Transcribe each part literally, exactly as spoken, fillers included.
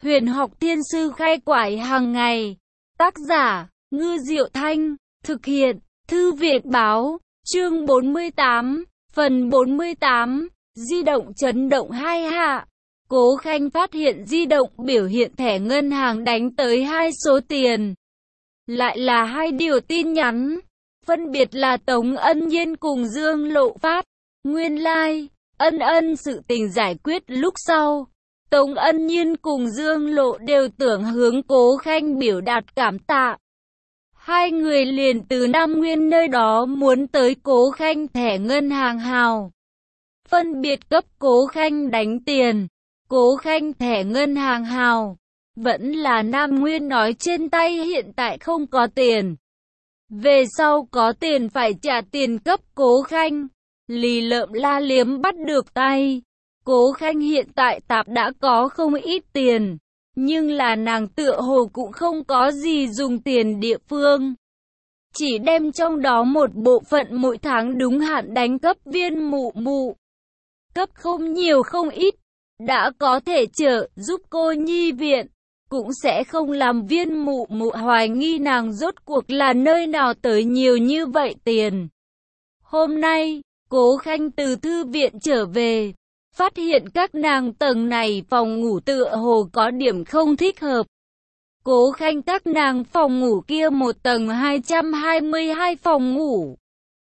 Huyền học thiên sư khai quải hàng ngày. Tác giả, Ngư Diệu Thanh. Thực hiện, Thư viện báo. Chương bốn mươi tám. Phần bốn mươi tám. Di động chấn động hai hạ. Cố Khanh phát hiện di động biểu hiện thẻ ngân hàng đánh tới hai số tiền. Lại là hai điều tin nhắn. Phân biệt là Tống Ân Nhiên cùng Dương Lộ phát. Nguyên lai, like, ân ân sự tình giải quyết lúc sau. Tống Ân Nhiên cùng Dương Lộ đều tưởng hướng Cố Khanh biểu đạt cảm tạ. Hai người liền từ Nam Nguyên nơi đó muốn tới Cố Khanh thẻ ngân hàng hào. Phân biệt cấp Cố Khanh đánh tiền. Cố Khanh thẻ ngân hàng hào. Vẫn là Nam Nguyên nói trên tay hiện tại không có tiền. Về sau có tiền phải trả tiền cấp Cố Khanh. Lì lợm la liếm bắt được tay. Cố Khanh hiện tại tạp đã có không ít tiền. Nhưng là nàng tựa hồ cũng không có gì dùng tiền địa phương. Chỉ đem trong đó một bộ phận mỗi tháng đúng hạn đánh cấp viên mụ mụ. Cấp không nhiều không ít. Đã có thể trợ giúp cô nhi viện. Cũng sẽ không làm viên mụ mụ hoài nghi nàng rốt cuộc là nơi nào tới nhiều như vậy tiền. Hôm nay, Cố Khanh từ thư viện trở về. Phát hiện các nàng tầng này phòng ngủ tựa hồ có điểm không thích hợp. Cố Khanh các nàng phòng ngủ kia một tầng hai trăm hai mươi hai phòng ngủ.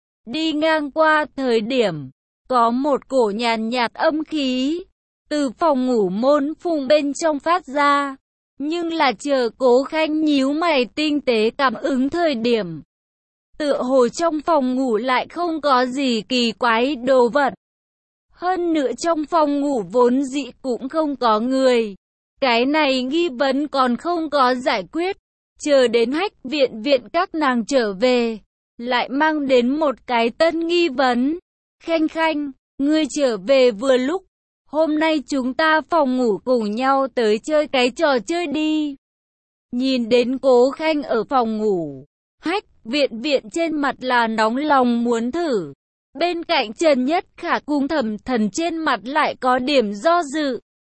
Đi ngang qua thời điểm, có một cổ nhàn nhạt âm khí, từ phòng ngủ môn phùng bên trong phát ra. Nhưng là chờ Cố Khanh nhíu mày tinh tế cảm ứng thời điểm. Tựa hồ trong phòng ngủ lại không có gì kỳ quái đồ vật. Hơn nữa trong phòng ngủ vốn dĩ cũng không có người. Cái này nghi vấn còn không có giải quyết. Chờ đến Hách viện viện các nàng trở về. Lại mang đến một cái tân nghi vấn. Khanh Khanh, ngươi trở về vừa lúc. Hôm nay chúng ta phòng ngủ cùng nhau tới chơi cái trò chơi đi. Nhìn đến Cố Khanh ở phòng ngủ. Hách viện viện trên mặt là nóng lòng muốn thử. Bên cạnh Trần Nhất Khả cùng Thẩm Thần trên mặt lại có điểm do dự.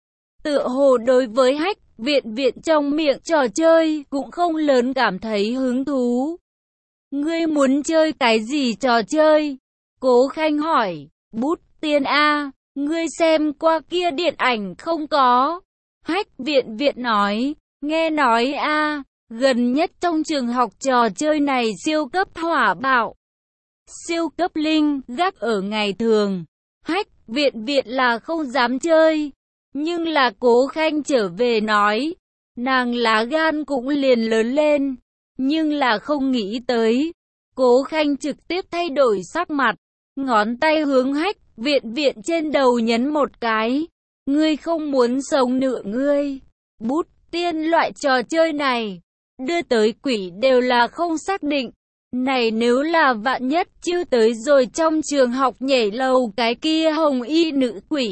Tựa hồ đối với Hách viện viện trong miệng trò chơi cũng không lớn cảm thấy hứng thú. Ngươi muốn chơi cái gì trò chơi? Cố Khanh hỏi. Bút tiên A, ngươi xem qua kia điện ảnh không có? Hách viện viện nói. Nghe nói A, gần nhất trong trường học trò chơi này siêu cấp hỏa bạo. Siêu cấp linh, gác ở ngày thường. Hách viện viện là không dám chơi. Nhưng là Cố Khanh trở về nói. Nàng lá gan cũng liền lớn lên. Nhưng là không nghĩ tới. Cố Khanh trực tiếp thay đổi sắc mặt. Ngón tay hướng Hách viện viện trên đầu nhấn một cái. Ngươi không muốn sống nữa ngươi. Bút tiên loại trò chơi này. Đưa tới quỷ đều là không xác định. Này nếu là vạn nhất chưa tới rồi trong trường học nhảy lầu cái kia hồng y nữ quỷ.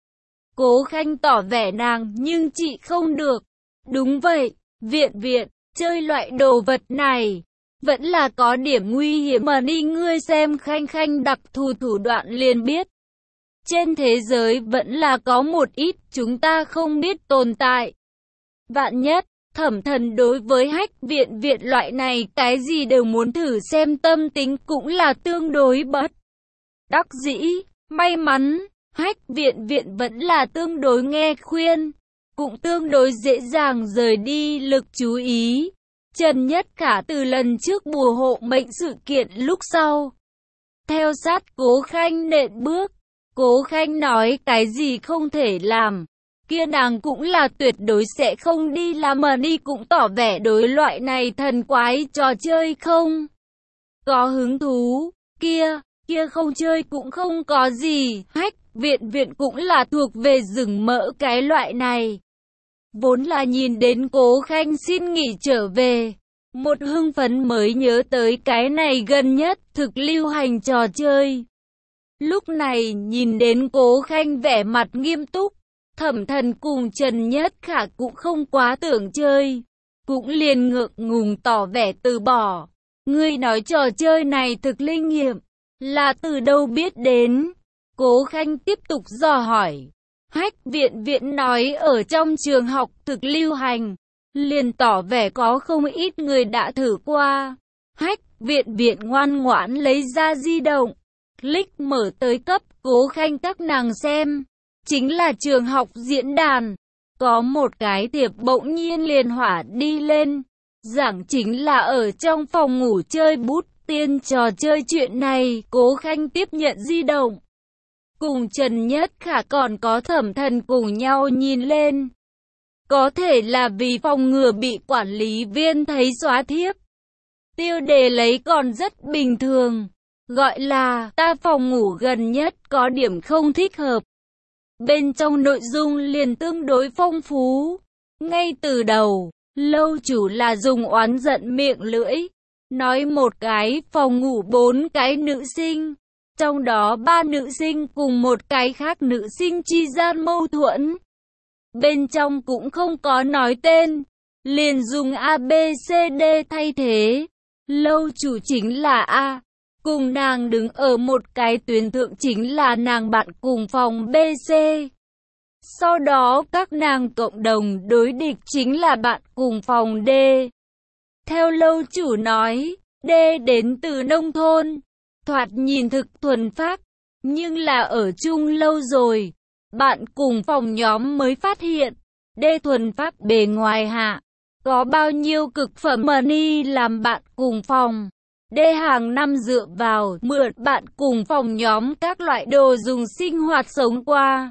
Cố Khanh tỏ vẻ nàng nhưng chị không được. Đúng vậy, viện viện, chơi loại đồ vật này. Vẫn là có điểm nguy hiểm mà đi ngươi xem Khanh Khanh đặc thù thủ đoạn liền biết. Trên thế giới vẫn là có một ít chúng ta không biết tồn tại. Vạn nhất. Thẩm Thần đối với Hách viện viện loại này cái gì đều muốn thử xem tâm tính cũng là tương đối bất đắc dĩ. May mắn, Hách viện viện vẫn là tương đối nghe khuyên, cũng tương đối dễ dàng rời đi lực chú ý. Trần Nhất Khả từ lần trước bùa hộ mệnh sự kiện lúc sau. Theo sát Cố Khanh nện bước, Cố Khanh nói cái gì không thể làm. Kia nàng cũng là tuyệt đối sẽ không đi làm mà đi cũng tỏ vẻ đối loại này thần quái trò chơi không có hứng thú. Kia, kia không chơi cũng không có gì. Hách viện viện cũng là thuộc về rừng mỡ cái loại này. Vốn là nhìn đến Cố Khanh xin nghỉ trở về. Một hưng phấn mới nhớ tới cái này gần nhất thực lưu hành trò chơi. Lúc này nhìn đến Cố Khanh vẻ mặt nghiêm túc. Thẩm Thần cùng Trần Nhất Khả cũng không quá tưởng chơi. Cũng liền ngượng ngùng tỏ vẻ từ bỏ. Ngươi nói trò chơi này thực linh nghiệm. Là từ đâu biết đến? Cố Khanh tiếp tục dò hỏi. Hách Viện Viện nói ở trong trường học thực lưu hành, liền tỏ vẻ có không ít người đã thử qua. Hách Viện Viện ngoan ngoãn lấy ra di động, click mở tới cấp Cố Khanh các nàng xem. Chính là trường học diễn đàn. Có một cái thiệp bỗng nhiên liền hỏa đi lên. Giảng chính là ở trong phòng ngủ chơi bút tiên trò chơi chuyện này. Cố Khanh tiếp nhận di động, cùng Trần Nhất Khả còn có Thẩm Thần cùng nhau nhìn lên. Có thể là vì phòng ngừa bị quản lý viên thấy xóa thiếp. Tiêu đề lấy còn rất bình thường, gọi là ta phòng ngủ gần nhất có điểm không thích hợp. Bên trong nội dung liền tương đối phong phú. Ngay từ đầu, lâu chủ là dùng oán giận miệng lưỡi, nói một cái phòng ngủ bốn cái nữ sinh, trong đó ba nữ sinh cùng một cái khác nữ sinh chi gian mâu thuẫn. Bên trong cũng không có nói tên, liền dùng A B C D thay thế. Lâu chủ chính là A, cùng nàng đứng ở một cái tuyến thượng chính là nàng bạn cùng phòng B C. Sau đó các nàng cộng đồng đối địch chính là bạn cùng phòng D. Theo lâu chủ nói, D đến từ nông thôn, thoạt nhìn thực thuần phác, nhưng là ở chung lâu rồi, bạn cùng phòng nhóm mới phát hiện, D thuần phác bề ngoài hạ, có bao nhiêu cực phẩm money làm bạn cùng phòng. D hàng năm dựa vào mượn bạn cùng phòng nhóm các loại đồ dùng sinh hoạt sống qua.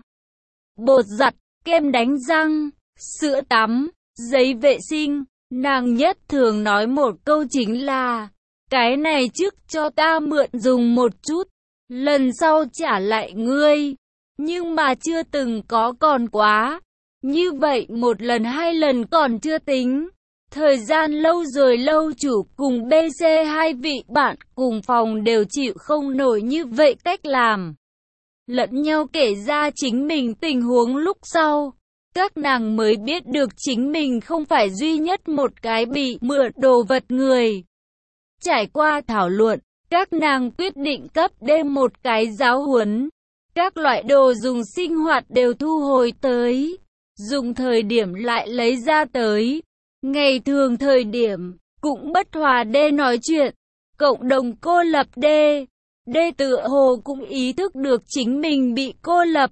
Bột giặt, kem đánh răng, sữa tắm, giấy vệ sinh. Nàng nhất thường nói một câu chính là, cái này trước cho ta mượn dùng một chút, lần sau trả lại ngươi. Nhưng mà chưa từng có còn quá. Như vậy một lần hai lần còn chưa tính. Thời gian lâu rồi lâu chủ cùng B C hai vị bạn cùng phòng đều chịu không nổi như vậy cách làm. Lẫn nhau kể ra chính mình tình huống lúc sau. Các nàng mới biết được chính mình không phải duy nhất một cái bị mượn đồ vật người. Trải qua thảo luận, các nàng quyết định cấp D một cái giáo huấn. Các loại đồ dùng sinh hoạt đều thu hồi tới. Dùng thời điểm lại lấy ra tới. Ngày thường thời điểm, cũng bất hòa D nói chuyện. Cộng đồng cô lập D. D tựa hồ cũng ý thức được chính mình bị cô lập.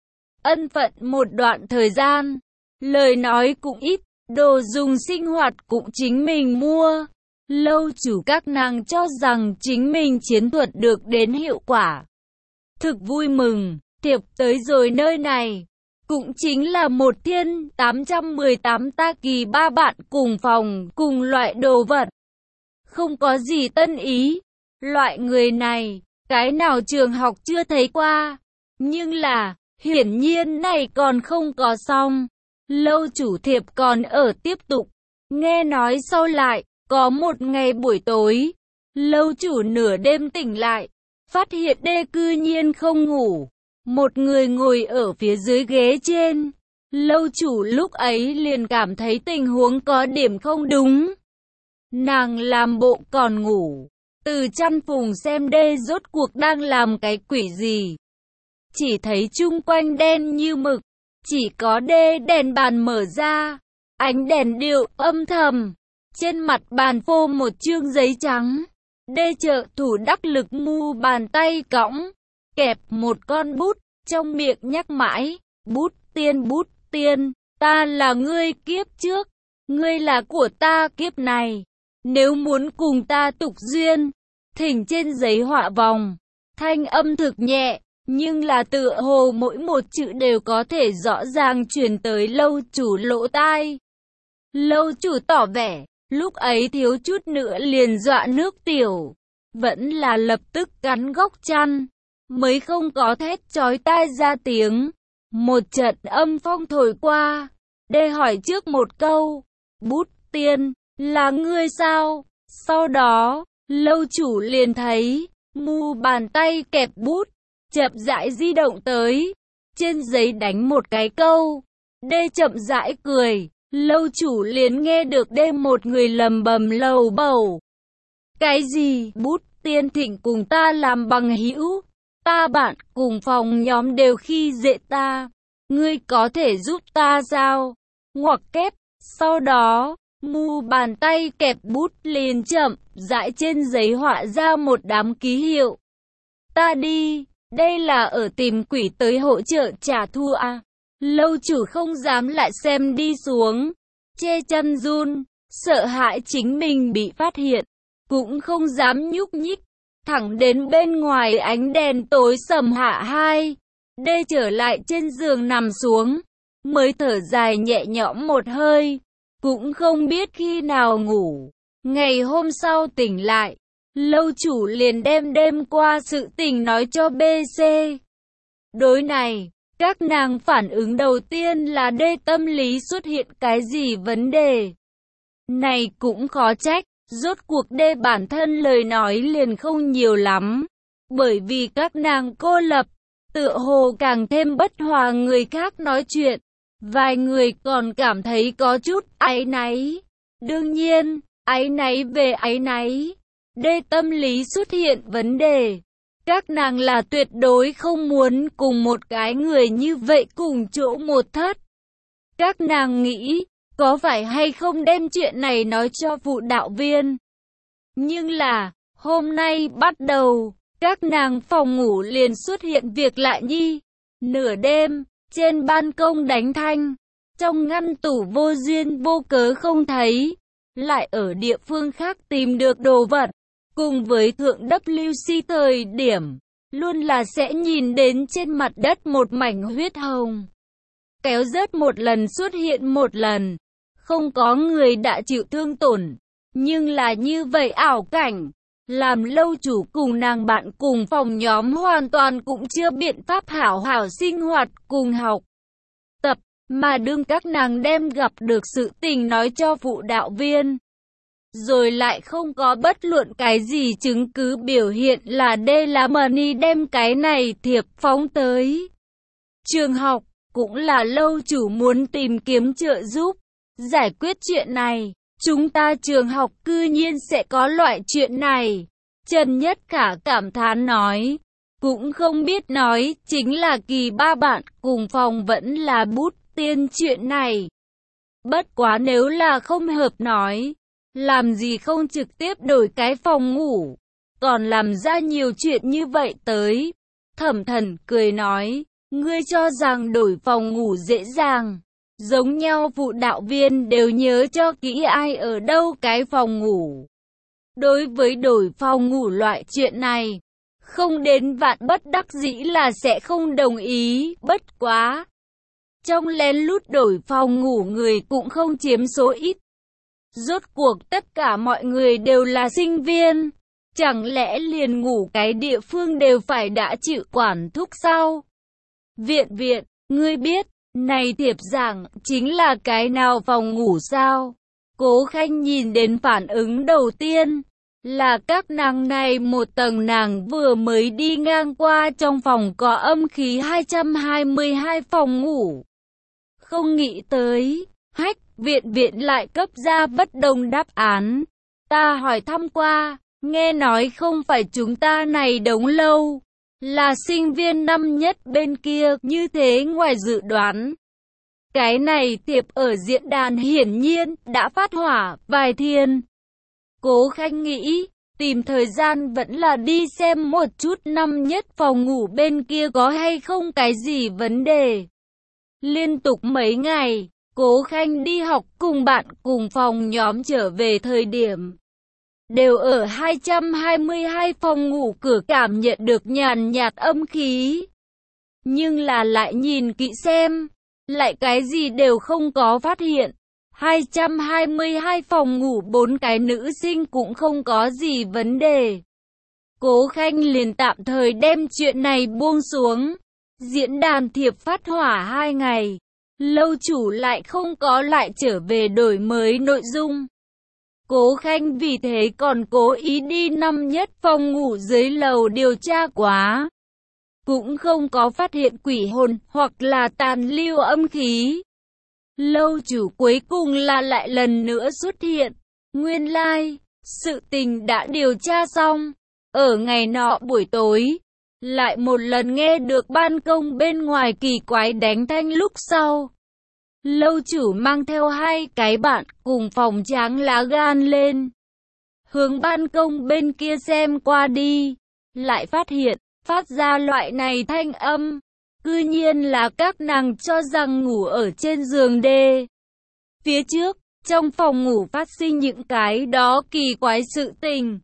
Ân phận một đoạn thời gian, lời nói cũng ít, đồ dùng sinh hoạt cũng chính mình mua. Lâu chủ các nàng cho rằng chính mình chiến thuật được đến hiệu quả. Thực vui mừng, thiệp tới rồi nơi này. Cũng chính là một thiên tám trăm mười tám ta kỳ ba bạn cùng phòng, cùng loại đồ vật. Không có gì tân ý. Loại người này, cái nào trường học chưa thấy qua. Nhưng là, hiển nhiên này còn không có xong. Lâu chủ thiệp còn ở tiếp tục. Nghe nói sau lại, có một ngày buổi tối, lâu chủ nửa đêm tỉnh lại, phát hiện D cư nhiên không ngủ. Một người ngồi ở phía dưới ghế trên. Lâu chủ lúc ấy liền cảm thấy tình huống có điểm không đúng. Nàng làm bộ còn ngủ. Từ chăn phùng xem D rốt cuộc đang làm cái quỷ gì. Chỉ thấy chung quanh đen như mực. Chỉ có D đèn bàn mở ra. Ánh đèn điệu âm thầm. Trên mặt bàn phô một chương giấy trắng. D trợ thủ đắc lực mu bàn tay cõng. Kẹp một con bút. Trong miệng nhắc mãi. Bút tiên bút tiên. Ta là ngươi kiếp trước. Ngươi là của ta kiếp này. Nếu muốn cùng ta tục duyên. Thỉnh trên giấy họa vòng. Thanh âm thực nhẹ. Nhưng là tựa hồ mỗi một chữ đều có thể rõ ràng truyền tới lâu chủ lỗ tai. Lâu chủ tỏ vẻ. Lúc ấy thiếu chút nữa liền dọa nước tiểu. Vẫn là lập tức cắn góc chăn. Mới không có thét chói tai ra tiếng. Một trận âm phong thổi qua. Đê hỏi trước một câu. Bút tiên, là ngươi sao? Sau đó, lâu chủ liền thấy, mu bàn tay kẹp bút, chậm rãi di động tới. Trên giấy đánh một cái câu. Đê chậm rãi cười. Lâu chủ liền nghe được đê một người lầm bầm lầu bầu. Cái gì? Bút tiên thịnh cùng ta làm bằng hữu. Ta bạn cùng phòng nhóm đều khi dễ ta. ngươi có thể giúp ta sao? Ngoặc kép, sau đó, mu bàn tay kẹp bút liền chậm rãi trên giấy họa ra một đám ký hiệu. Ta đi, đây là ở tìm quỷ tới hỗ trợ trả thù à? Lâu chủ không dám lại xem đi xuống, che chân run, sợ hãi chính mình bị phát hiện, cũng không dám nhúc nhích, thẳng đến bên ngoài ánh đèn tối sầm hạ hai. Đê trở lại trên giường nằm xuống, mới thở dài nhẹ nhõm một hơi, cũng không biết khi nào ngủ. Ngày hôm sau tỉnh lại, lâu chủ liền đem đêm qua sự tình nói cho bê xê. Đối này, các nàng phản ứng đầu tiên là Đê tâm lý xuất hiện cái gì vấn đề. Này cũng khó trách, rốt cuộc Đê bản thân lời nói liền không nhiều lắm, bởi vì các nàng cô lập, tựa hồ càng thêm bất hòa người khác nói chuyện. Vài người còn cảm thấy có chút áy náy. Đương nhiên, áy náy về áy náy, Đê tâm lý xuất hiện vấn đề. Các nàng là tuyệt đối không muốn cùng một cái người như vậy cùng chỗ một thất. Các nàng nghĩ, có phải hay không đem chuyện này nói cho vụ đạo viên. Nhưng là, hôm nay bắt đầu, các nàng phòng ngủ liền xuất hiện việc lạ nhi. Nửa đêm, trên ban công đánh thanh, trong ngăn tủ vô duyên vô cớ không thấy, lại ở địa phương khác tìm được đồ vật. Cùng với thượng W C thời điểm, luôn là sẽ nhìn đến trên mặt đất một mảnh huyết hồng. Kéo rớt một lần xuất hiện một lần, không có người đã chịu thương tổn, nhưng là như vậy ảo cảnh, làm lâu chủ cùng nàng bạn cùng phòng nhóm hoàn toàn cũng chưa biện pháp hảo hảo sinh hoạt cùng học tập, mà đương các nàng đem gặp được sự tình nói cho vụ đạo viên. Rồi lại không có bất luận cái gì chứng cứ biểu hiện là đây là Money đem cái này thiệp phóng tới trường học, cũng là lâu chủ muốn tìm kiếm trợ giúp, giải quyết chuyện này. Chúng ta trường học cư nhiên sẽ có loại chuyện này. Trần Nhất Khả cảm thán nói, cũng không biết nói chính là Kỳ ba bạn cùng phòng vẫn là bút tiên chuyện này. Bất quá nếu là không hợp nói, làm gì không trực tiếp đổi cái phòng ngủ, còn làm ra nhiều chuyện như vậy tới. Thẩm Thần cười nói, ngươi cho rằng đổi phòng ngủ dễ dàng. Giống nhau vụ đạo viên đều nhớ cho kỹ ai ở đâu cái phòng ngủ. Đối với đổi phòng ngủ loại chuyện này, không đến vạn bất đắc dĩ là sẽ không đồng ý, bất quá. Trong lén lút đổi phòng ngủ người cũng không chiếm số ít. Rốt cuộc tất cả mọi người đều là sinh viên, chẳng lẽ liền ngủ cái địa phương đều phải đã chịu quản thúc sao? Viện viện, ngươi biết, này thiệp giảng chính là cái nào phòng ngủ sao? Cố Khanh nhìn đến phản ứng đầu tiên, là các nàng này một tầng nàng vừa mới đi ngang qua trong phòng có âm khí hai trăm hai mươi hai phòng ngủ. Không nghĩ tới, hách viện viện lại cấp ra bất đồng đáp án. Ta hỏi thăm qua, nghe nói không phải chúng ta này đống lâu, là sinh viên năm nhất bên kia, như thế ngoài dự đoán. Cái này thiệp ở diễn đàn hiển nhiên đã phát hỏa vài thiên. Cố Khanh nghĩ, tìm thời gian vẫn là đi xem một chút năm nhất phòng ngủ bên kia có hay không cái gì vấn đề. Liên tục mấy ngày, Cố Khanh đi học cùng bạn cùng phòng nhóm trở về thời điểm, đều ở hai trăm hai mươi hai phòng ngủ cửa cảm nhận được nhàn nhạt âm khí. Nhưng là lại nhìn kỹ xem, lại cái gì đều không có phát hiện. hai trăm hai mươi hai phòng ngủ bốn cái nữ sinh cũng không có gì vấn đề. Cố Khanh liền tạm thời đem chuyện này buông xuống. Diễn đàn thiệp phát hỏa hai ngày, lâu chủ lại không có lại trở về đổi mới nội dung. Cố Khanh vì thế còn cố ý đi năm nhất phòng ngủ dưới lầu điều tra quá, cũng không có phát hiện quỷ hồn hoặc là tàn lưu âm khí. Lâu chủ cuối cùng là lại lần nữa xuất hiện. Nguyên lai, like, sự tình đã điều tra xong. Ở ngày nọ buổi tối, lại một lần nghe được ban công bên ngoài kỳ quái đánh thanh lúc sau. Lâu chủ mang theo hai cái bạn cùng phòng tráng lá gan lên. Hướng ban công bên kia xem qua đi, lại phát hiện, phát ra loại này thanh âm. Cư nhiên là các nàng cho rằng ngủ ở trên giường đê. Phía trước, trong phòng ngủ phát sinh những cái đó kỳ quái sự tình.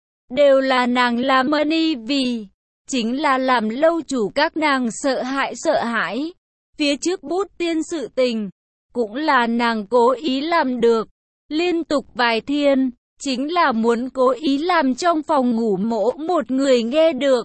Đều là nàng làm money vì, chính là làm lâu chủ các nàng sợ hãi sợ hãi. Phía trước bút tiên sự tình, cũng là nàng cố ý làm được. Liên tục vài thiên, chính là muốn cố ý làm trong phòng ngủ mỗi một người nghe được.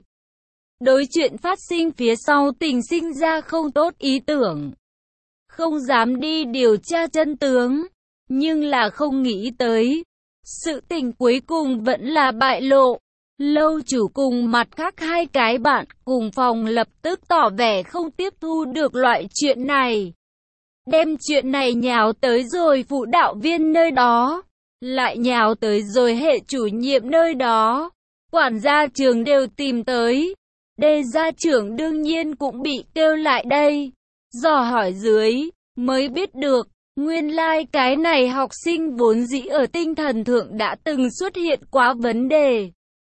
Đối chuyện phát sinh phía sau tình sinh ra không tốt ý tưởng. Không dám đi điều tra chân tướng, nhưng là không nghĩ tới. Sự tình cuối cùng vẫn là bại lộ. Lâu chủ cùng mặt khác hai cái bạn cùng phòng lập tức tỏ vẻ không tiếp thu được loại chuyện này. Đem chuyện này nhào tới rồi phụ đạo viên nơi đó, lại nhào tới rồi hệ chủ nhiệm nơi đó. Quản gia trường đều tìm tới. Đề gia trưởng đương nhiên cũng bị kêu lại đây. Dò hỏi dưới, mới biết được, nguyên lai like cái này học sinh vốn dĩ ở tinh thần thượng đã từng xuất hiện quá vấn đề.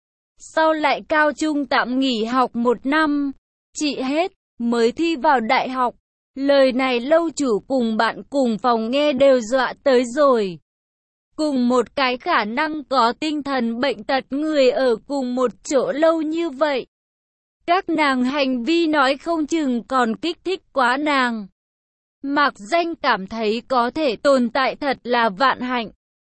Sau lại cao trung tạm nghỉ học một năm, trị hết, mới thi vào đại học. Lời này lâu chủ cùng bạn cùng phòng nghe đều dọa tới rồi. Cùng một cái khả năng có tinh thần bệnh tật người ở cùng một chỗ lâu như vậy. Các nàng hành vi nói không chừng còn kích thích quá nàng. Mạc Danh cảm thấy có thể tồn tại thật là vạn hạnh.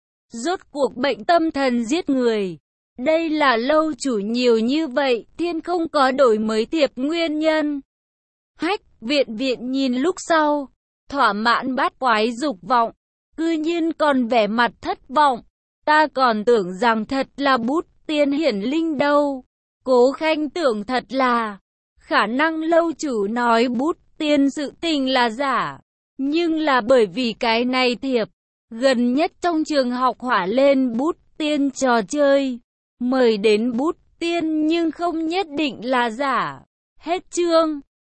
Rốt cuộc bệnh tâm thần giết người. Đây là lâu chủ nhiều như vậy, thiên không có đổi mới thiệp nguyên nhân. Hách, viện viện nhìn lúc sau, thỏa mãn bát quái dục vọng, cư nhiên còn vẻ mặt thất vọng. Ta còn tưởng rằng thật là bút tiên hiển linh đâu. Cố Khanh tưởng thật là, khả năng lâu chủ nói bút tiên sự tình là giả. Nhưng là bởi vì cái này thiệp, gần nhất trong trường học hỏa lên bút tiên trò chơi. Mời đến bút tiên nhưng không nhất định là giả. Hết chương.